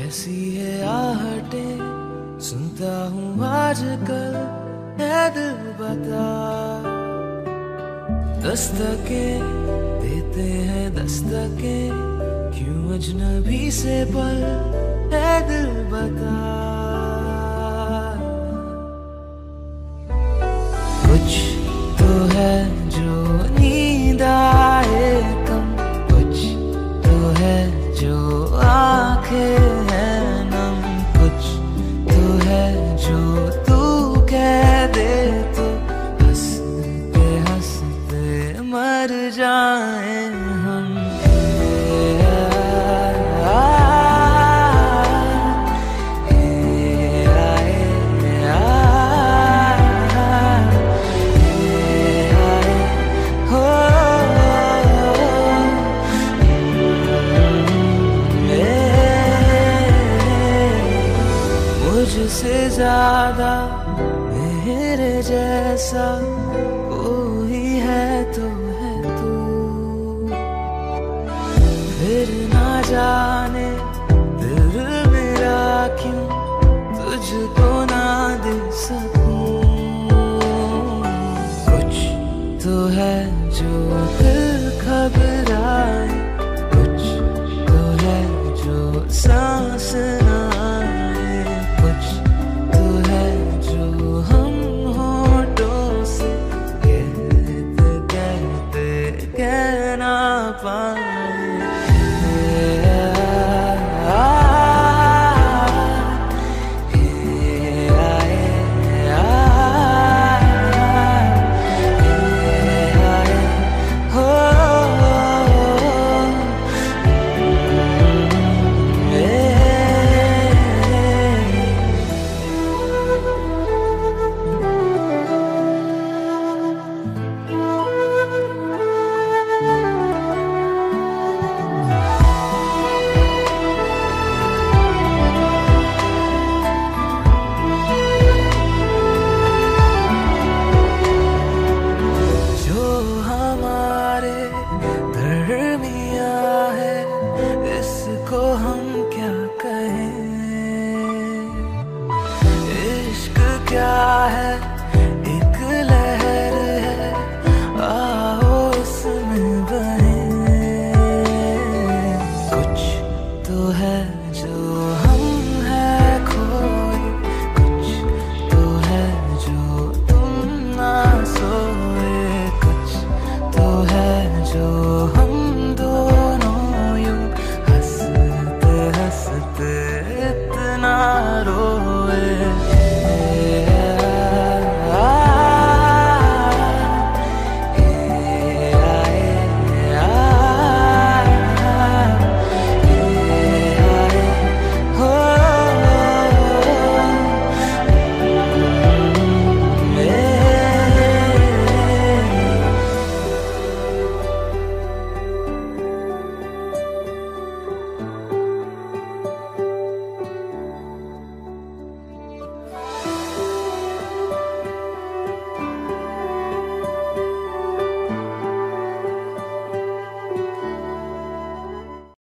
कैसी है आहटें सुनता हूँ आजकल, है दिल बता। दस्तकें देते हैं दस्तकें, क्यों अजनबी से पल, है दिल बता। कुछ तो है जो नींद आए कम, कुछ तो है जो आंखें हैं नम, कुछ तो है जो तू कह दे तो हंसते हंसते मर जाए हम। मुझसे ज्यादा मेरे जैसा कोई है तो है तू, फिर ना जाने दिल मेरा क्यों तुझको ना दे सकूं। कुछ तो है जो दिल घबराए, कुछ तो है जो सांस ना, कहना पाए।